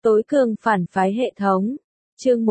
Tối cường phản phái hệ thống. Chương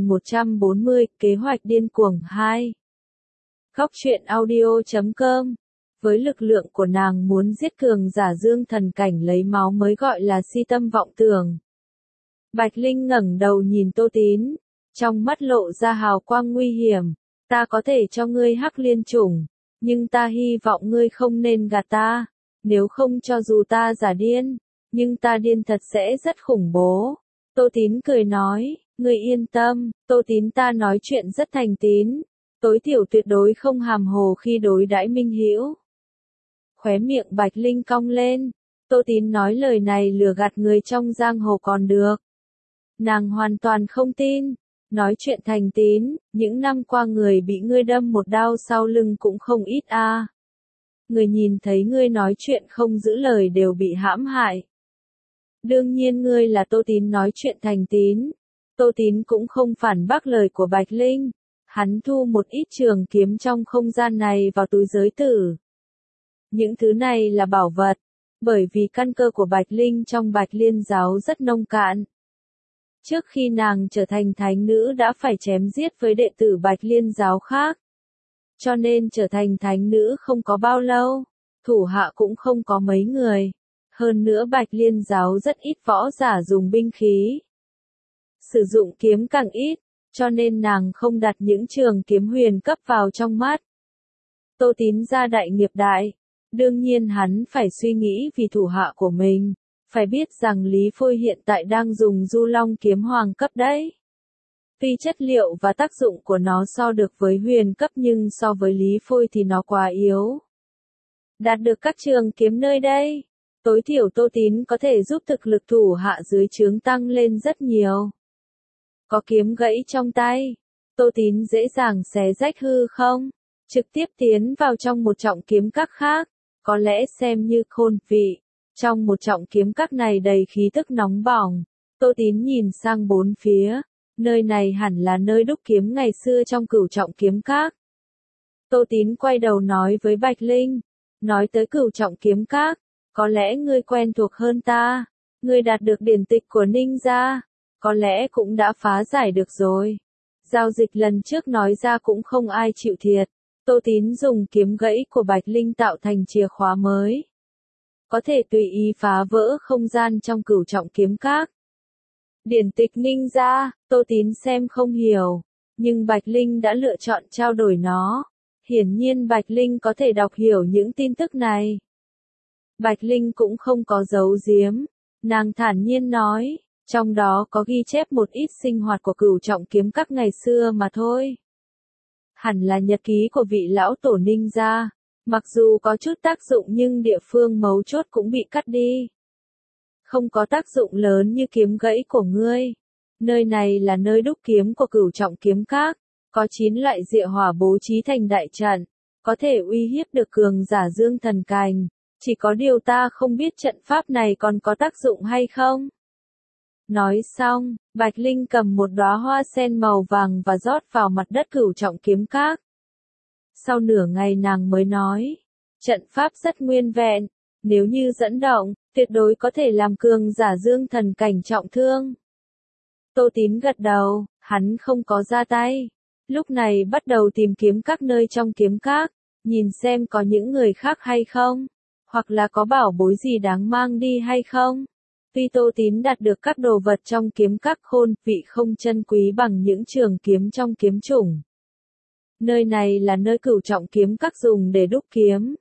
1140, kế hoạch điên cuồng 2. Góc truyện audio.com. Với lực lượng của nàng muốn giết cường giả dương thần cảnh lấy máu mới gọi là si tâm vọng tưởng. Bạch Linh ngẩng đầu nhìn Tô Tín, trong mắt lộ ra hào quang nguy hiểm. Ta có thể cho ngươi hắc liên chủng, nhưng ta hy vọng ngươi không nên gạt ta. Nếu không cho dù ta giả điên, nhưng ta điên thật sẽ rất khủng bố. Tô Tín cười nói, ngươi yên tâm, Tô Tín ta nói chuyện rất thành tín, tối thiểu tuyệt đối không hàm hồ khi đối đãi minh hữu. Khóe miệng Bạch Linh cong lên, Tô Tín nói lời này lừa gạt người trong giang hồ còn được. Nàng hoàn toàn không tin, nói chuyện thành tín, những năm qua người bị ngươi đâm một đao sau lưng cũng không ít a. Người nhìn thấy ngươi nói chuyện không giữ lời đều bị hãm hại. Đương nhiên ngươi là Tô Tín nói chuyện thành tín. Tô Tín cũng không phản bác lời của Bạch Linh. Hắn thu một ít trường kiếm trong không gian này vào túi giới tử. Những thứ này là bảo vật, bởi vì căn cơ của Bạch Linh trong Bạch Liên giáo rất nông cạn. Trước khi nàng trở thành thánh nữ đã phải chém giết với đệ tử Bạch Liên giáo khác. Cho nên trở thành thánh nữ không có bao lâu, thủ hạ cũng không có mấy người. Hơn nữa Bạch Liên giáo rất ít võ giả dùng binh khí. Sử dụng kiếm càng ít, cho nên nàng không đặt những trường kiếm huyền cấp vào trong mắt. Tô Tín gia đại nghiệp đại, đương nhiên hắn phải suy nghĩ vì thủ hạ của mình, phải biết rằng Lý Phôi hiện tại đang dùng Du Long kiếm hoàng cấp đấy. Tuy chất liệu và tác dụng của nó so được với huyền cấp nhưng so với Lý Phôi thì nó quá yếu. Đạt được các trường kiếm nơi đây, tối thiểu Tô Tín có thể giúp thực lực thủ hạ dưới trướng tăng lên rất nhiều. Có kiếm gãy trong tay, Tô Tín dễ dàng xé rách hư không, trực tiếp tiến vào trong một trọng kiếm các khác, có lẽ xem như khôn vị. Trong một trọng kiếm các này đầy khí tức nóng bỏng, Tô Tín nhìn sang bốn phía, nơi này hẳn là nơi đúc kiếm ngày xưa trong Cửu trọng kiếm các. Tô Tín quay đầu nói với Bạch Linh, nói tới Cửu trọng kiếm các, có lẽ ngươi quen thuộc hơn ta, ngươi đạt được điển tịch của Ninh gia, có lẽ cũng đã phá giải được rồi. Giao dịch lần trước nói ra cũng không ai chịu thiệt, Tô Tín dùng kiếm gãy của Bạch Linh tạo thành chìa khóa mới. Có thể tùy ý phá vỡ không gian trong Cửu trọng kiếm các. Điển tịch Ninh gia, Tô Tín xem không hiểu, nhưng Bạch Linh đã lựa chọn trao đổi nó. Hiển nhiên Bạch Linh có thể đọc hiểu những tin tức này. Bạch Linh cũng không có giấu giếm, nàng thản nhiên nói, trong đó có ghi chép một ít sinh hoạt của Cửu trọng kiếm các ngày xưa mà thôi. Hẳn là nhật ký của vị lão tổ Ninh gia, mặc dù có chút tác dụng nhưng địa phương mấu chốt cũng bị cắt đi. Không có tác dụng lớn như kiếm gãy của ngươi. Nơi này là nơi đúc kiếm của Cửu trọng kiếm các, có 9 loại diệu hỏa bố trí thành đại trận, có thể uy hiếp được cường giả dương thần cảnh, chỉ có điều ta không biết trận pháp này còn có tác dụng hay không. Nói xong, Bạch Linh cầm một đóa hoa sen màu vàng và rót vào mặt đất Cửu trọng kiếm các. Sau nửa ngày nàng mới nói, trận pháp rất nguyên vẹn, nếu như dẫn động, tuyệt đối có thể làm cường giả dương thần cảnh trọng thương. Tô Tín gật đầu, hắn không có ra tay. Lúc này bắt đầu tìm kiếm các nơi trong kiếm các, nhìn xem có những người khác hay không, hoặc là có bảo bối gì đáng mang đi hay không. Tuy Tô Tín đạt được các đồ vật trong kiếm các khôn vị không chân quý bằng những trường kiếm trong kiếm chủng. Nơi này là nơi Cửu trọng kiếm các dùng để đúc kiếm.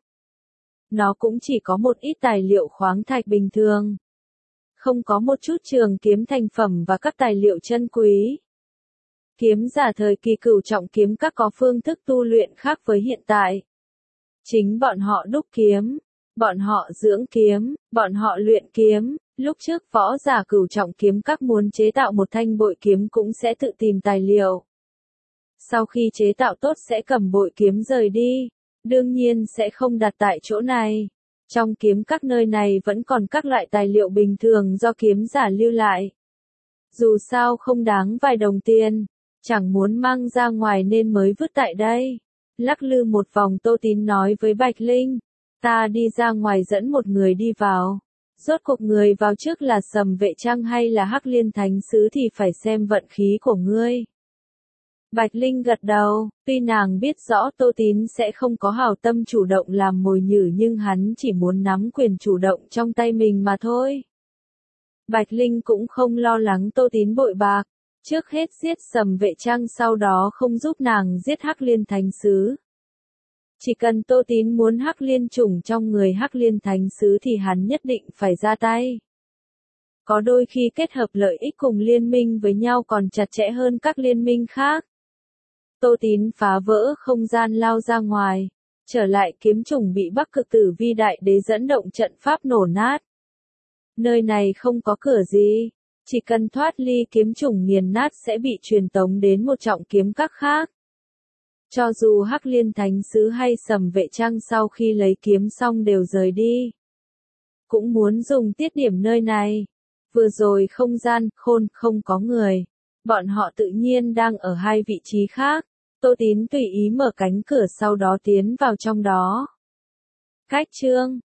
Nó cũng chỉ có một ít tài liệu khoáng thạch bình thường. Không có một chút trường kiếm thành phẩm và các tài liệu chân quý. Kiếm giả thời kỳ Cửu trọng kiếm các có phương thức tu luyện khác với hiện tại. Chính bọn họ đúc kiếm, bọn họ dưỡng kiếm, bọn họ luyện kiếm. Lúc trước võ giả Cửu trọng kiếm các muốn chế tạo một thanh bội kiếm cũng sẽ tự tìm tài liệu. Sau khi chế tạo tốt sẽ cầm bội kiếm rời đi, đương nhiên sẽ không đặt tại chỗ này. Trong kiếm các nơi này vẫn còn các loại tài liệu bình thường do kiếm giả lưu lại. Dù sao không đáng vài đồng tiền, chẳng muốn mang ra ngoài nên mới vứt tại đây. Lắc lư một vòng Tô Tín nói với Bạch Linh, ta đi ra ngoài dẫn một người đi vào. Rốt cuộc người vào trước là Sầm Vệ Trăng hay là Hắc Liên Thánh Sứ thì phải xem vận khí của ngươi. Bạch Linh gật đầu, tuy nàng biết rõ Tô Tín sẽ không có hảo tâm chủ động làm mồi nhử nhưng hắn chỉ muốn nắm quyền chủ động trong tay mình mà thôi. Bạch Linh cũng không lo lắng Tô Tín bội bạc, trước hết giết Sầm Vệ Trăng sau đó không giúp nàng giết Hắc Liên Thánh Sứ. Chỉ cần Tô Tín muốn Hắc Liên chủng trong người Hắc Liên Thánh Sứ thì hắn nhất định phải ra tay. Có đôi khi kết hợp lợi ích cùng liên minh với nhau còn chặt chẽ hơn các liên minh khác. Tô Tín phá vỡ không gian lao ra ngoài, trở lại kiếm chủng bị Bắc Cực Tử Vi Đại Đế dẫn động trận pháp nổ nát. Nơi này không có cửa gì, chỉ cần thoát ly kiếm chủng nghiền nát sẽ bị truyền tống đến một trọng kiếm các khác. Cho dù Hắc Liên Thánh Sứ hay Sầm Vệ Trăng sau khi lấy kiếm xong đều rời đi, cũng muốn dùng tiết điểm nơi này. Vừa rồi không gian khôn không có người, bọn họ tự nhiên đang ở hai vị trí khác. Tô Tín tùy ý mở cánh cửa sau đó tiến vào trong đó. Cách chương